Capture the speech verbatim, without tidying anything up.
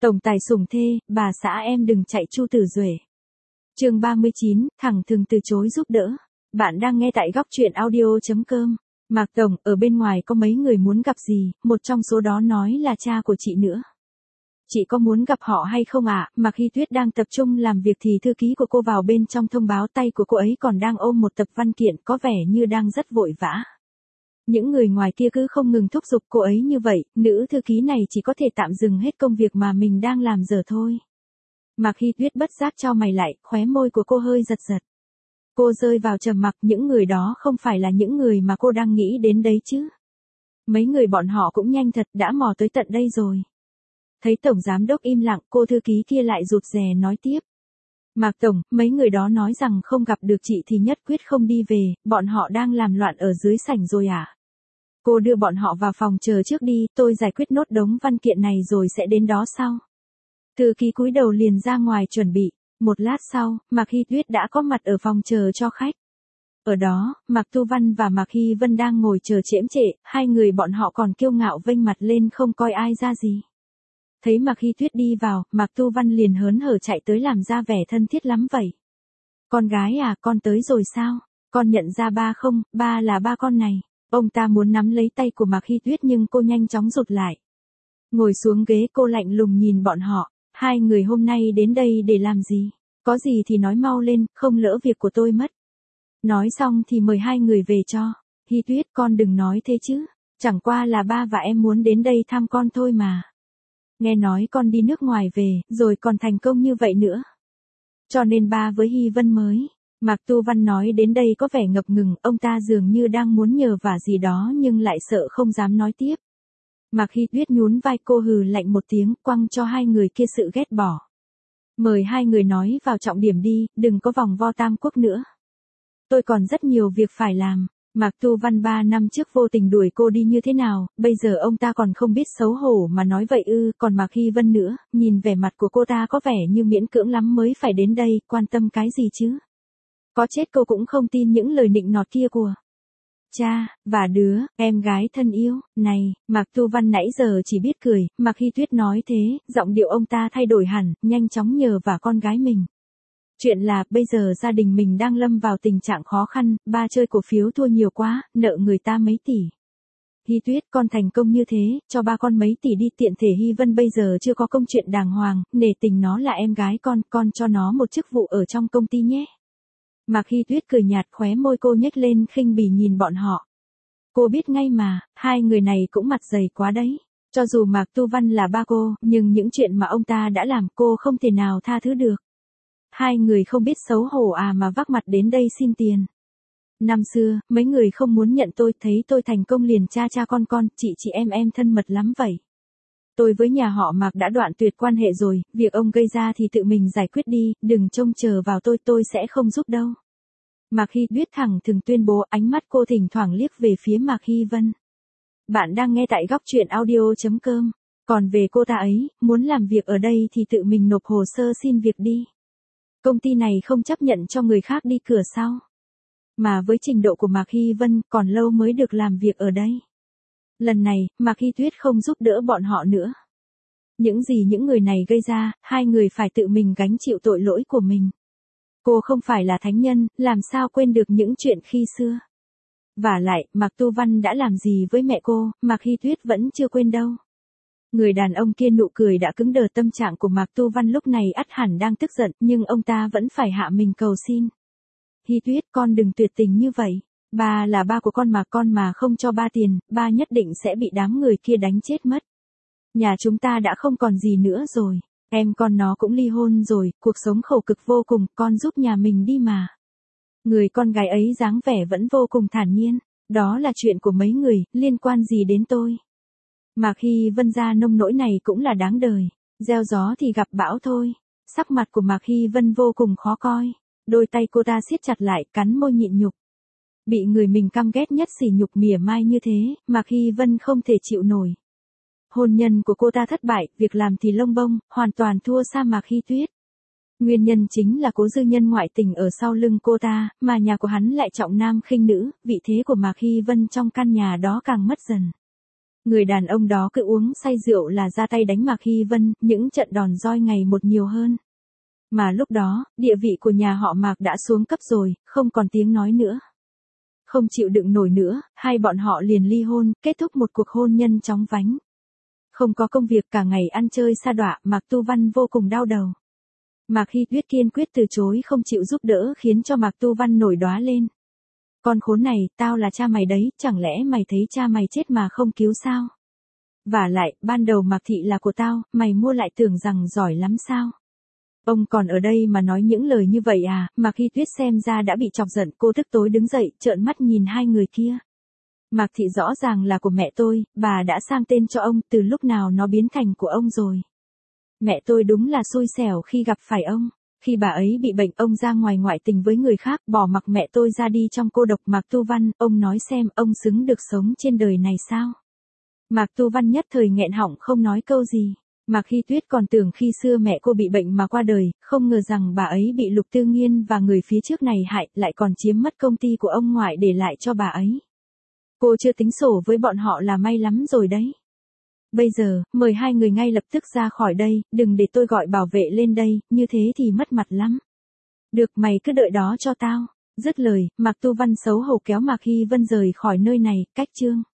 Tổng tài sủng thê, bà xã em đừng chạy Chu Tử Duệ. Chương ba mươi chín, thẳng thừng từ chối giúp đỡ. Bạn đang nghe tại góc truyện audio chấm com. Mạc Tổng, ở bên ngoài có mấy người muốn gặp gì, một trong số đó nói là cha của chị nữa. Chị có muốn gặp họ hay không ạ? À? Mạc Hy Tuyết đang tập trung làm việc thì thư ký của cô vào bên trong thông báo tay của cô ấy còn đang ôm một tập văn kiện có vẻ như đang rất vội vã. Những người ngoài kia cứ không ngừng thúc giục cô ấy như vậy, nữ thư ký này chỉ có thể tạm dừng hết công việc mà mình đang làm giờ thôi. Mạc Hy Tuyết bất giác chau mày lại, khóe môi của cô hơi giật giật. Cô rơi vào trầm mặc, những người đó không phải là những người mà cô đang nghĩ đến đấy chứ. Mấy người bọn họ cũng nhanh thật, đã mò tới tận đây rồi. Thấy Tổng Giám Đốc im lặng, cô thư ký kia lại rụt rè nói tiếp. Mạc Tổng, mấy người đó nói rằng không gặp được chị thì nhất quyết không đi về, bọn họ đang làm loạn ở dưới sảnh rồi à? Cô đưa bọn họ vào phòng chờ trước đi, tôi giải quyết nốt đống văn kiện này rồi sẽ đến đó sau. Thư ký cúi đầu liền ra ngoài chuẩn bị. Một lát sau, Mạc Hy Tuyết đã có mặt ở phòng chờ cho khách. Ở đó, Mạc Tu Văn và Mạc Hy Vân đang ngồi chờ chễm chệ, hai người bọn họ còn kiêu ngạo vênh mặt lên không coi ai ra gì. Thấy Mạc Hy Tuyết đi vào, Mạc Tu Văn liền hớn hở chạy tới làm ra vẻ thân thiết lắm vậy. Con gái à, con tới rồi sao? Con nhận ra ba không? Ba là ba con này. Ông ta muốn nắm lấy tay của Mạc Hy Tuyết nhưng cô nhanh chóng rụt lại. Ngồi xuống ghế, cô lạnh lùng nhìn bọn họ. Hai người hôm nay đến đây để làm gì? Có gì thì nói mau lên, không lỡ việc của tôi mất. Nói xong thì mời hai người về cho. Hy Tuyết, con đừng nói thế chứ. Chẳng qua là ba và em muốn đến đây thăm con thôi mà. Nghe nói con đi nước ngoài về, rồi còn thành công như vậy nữa. Cho nên ba với Hy Vân mới. Mạc Tu Văn nói đến đây có vẻ ngập ngừng, ông ta dường như đang muốn nhờ vả gì đó nhưng lại sợ không dám nói tiếp. Mạc Hy Tuyết nhún vai, cô hừ lạnh một tiếng, quăng cho hai người kia sự ghét bỏ. Mời hai người nói vào trọng điểm đi, đừng có vòng vo tam quốc nữa. Tôi còn rất nhiều việc phải làm. Mạc Tu Văn ba năm trước vô tình đuổi cô đi như thế nào, bây giờ ông ta còn không biết xấu hổ mà nói vậy ư, còn Mạc Hy Vân nữa, nhìn vẻ mặt của cô ta có vẻ như miễn cưỡng lắm mới phải đến đây, quan tâm cái gì chứ? Có chết cô cũng không tin những lời nịnh nọt kia của cha, và đứa, em gái thân yêu, này, Mạc Tu Văn nãy giờ chỉ biết cười, Mạc Hy Tuyết nói thế, giọng điệu ông ta thay đổi hẳn, nhanh chóng nhờ vả con gái mình. Chuyện là, bây giờ gia đình mình đang lâm vào tình trạng khó khăn, ba chơi cổ phiếu thua nhiều quá, nợ người ta mấy tỷ. Hy Tuyết, con thành công như thế, cho ba con mấy tỷ đi, tiện thể Hy Vân bây giờ chưa có công chuyện đàng hoàng, nể tình nó là em gái con, con cho nó một chức vụ ở trong công ty nhé. Mạc Hy Tuyết cười nhạt, khóe môi cô nhếch lên khinh bỉ nhìn bọn họ. Cô biết ngay mà, hai người này cũng mặt dày quá đấy. Cho dù Mạc Tu Văn là ba cô, nhưng những chuyện mà ông ta đã làm cô không thể nào tha thứ được. Hai người không biết xấu hổ à mà vác mặt đến đây xin tiền. Năm xưa, mấy người không muốn nhận tôi, thấy tôi thành công liền cha cha con con, chị chị em em thân mật lắm vậy. Tôi với nhà họ Mạc đã đoạn tuyệt quan hệ rồi, việc ông gây ra thì tự mình giải quyết đi, đừng trông chờ vào tôi, tôi sẽ không giúp đâu. Mạc Hy Tuyết thẳng thừng tuyên bố, ánh mắt cô thỉnh thoảng liếc về phía Mạc Hy Vân. Bạn đang nghe tại góc truyện audio chấm com. Còn về cô ta ấy, muốn làm việc ở đây thì tự mình nộp hồ sơ xin việc đi. Công ty này không chấp nhận cho người khác đi cửa sau. Mà với trình độ của Mạc Hy Vân, còn lâu mới được làm việc ở đây. Lần này, Mạc Hy Tuyết không giúp đỡ bọn họ nữa. Những gì những người này gây ra, hai người phải tự mình gánh chịu tội lỗi của mình. Cô không phải là thánh nhân, làm sao quên được những chuyện khi xưa. Vả lại, Mạc Tu Văn đã làm gì với mẹ cô, Mạc Hy Tuyết vẫn chưa quên đâu. Người đàn ông kia nụ cười đã cứng đờ, tâm trạng của Mạc Tu Văn lúc này ắt hẳn đang tức giận, nhưng ông ta vẫn phải hạ mình cầu xin. Hy Tuyết, con đừng tuyệt tình như vậy. Ba là ba của con mà, con mà không cho ba tiền, ba nhất định sẽ bị đám người kia đánh chết mất. Nhà chúng ta đã không còn gì nữa rồi. Em con nó cũng ly hôn rồi, cuộc sống khổ cực vô cùng, con giúp nhà mình đi mà. Người con gái ấy dáng vẻ vẫn vô cùng thản nhiên. Đó là chuyện của mấy người, liên quan gì đến tôi. Mạc Hy Vân ra nông nỗi này cũng là đáng đời. Gieo gió thì gặp bão thôi. Sắc mặt của Mạc Hy Vân vô cùng khó coi. Đôi tay cô ta siết chặt lại, cắn môi nhịn nhục. Bị người mình căm ghét nhất sỉ nhục mỉa mai như thế, Mạc Hy Vân không thể chịu nổi. Hôn nhân của cô ta thất bại, việc làm thì lông bông, hoàn toàn thua xa Mạc Hy Tuyết. Nguyên nhân chính là Cố Dư Nhân ngoại tình ở sau lưng cô ta, mà nhà của hắn lại trọng nam khinh nữ, vị thế của Mạc Hy Vân trong căn nhà đó càng mất dần. Người đàn ông đó cứ uống say rượu là ra tay đánh Mạc Hy Vân, những trận đòn roi ngày một nhiều hơn. Mà lúc đó, địa vị của nhà họ Mạc đã xuống cấp rồi, không còn tiếng nói nữa. Không chịu đựng nổi nữa, hai bọn họ liền ly hôn, kết thúc một cuộc hôn nhân chóng vánh. Không có công việc cả ngày ăn chơi sa đọa, Mạc Tu Văn vô cùng đau đầu. Mạc Hy Tuyết kiên quyết từ chối không chịu giúp đỡ khiến cho Mạc Tu Văn nổi đoá lên. Con khốn này, tao là cha mày đấy, chẳng lẽ mày thấy cha mày chết mà không cứu sao? Vả lại, ban đầu Mạc Thị là của tao, mày mua lại tưởng rằng giỏi lắm sao? Ông còn ở đây mà nói những lời như vậy à? Mạc Hy Tuyết xem ra đã bị chọc giận, cô tức tối đứng dậy, trợn mắt nhìn hai người kia. Mạc Thị rõ ràng là của mẹ tôi, bà đã sang tên cho ông, từ lúc nào nó biến thành của ông rồi. Mẹ tôi đúng là xui xẻo khi gặp phải ông. Khi bà ấy bị bệnh, ông ra ngoài ngoại tình với người khác, bỏ mặc mẹ tôi ra đi trong cô độc. Mạc Tu Văn, ông nói xem, ông xứng được sống trên đời này sao? Mạc Tu Văn nhất thời nghẹn họng không nói câu gì. Mạc Hy Tuyết còn tưởng khi xưa mẹ cô bị bệnh mà qua đời, không ngờ rằng bà ấy bị Lục Tư Nghiên và người phía trước này hại, lại còn chiếm mất công ty của ông ngoại để lại cho bà ấy. Cô chưa tính sổ với bọn họ là may lắm rồi đấy. Bây giờ, mời hai người ngay lập tức ra khỏi đây, đừng để tôi gọi bảo vệ lên đây, như thế thì mất mặt lắm. Được, mày cứ đợi đó cho tao. Dứt lời, Mạc Tu Văn xấu hổ kéo Mạc Hy Vân rời khỏi nơi này, cách chương.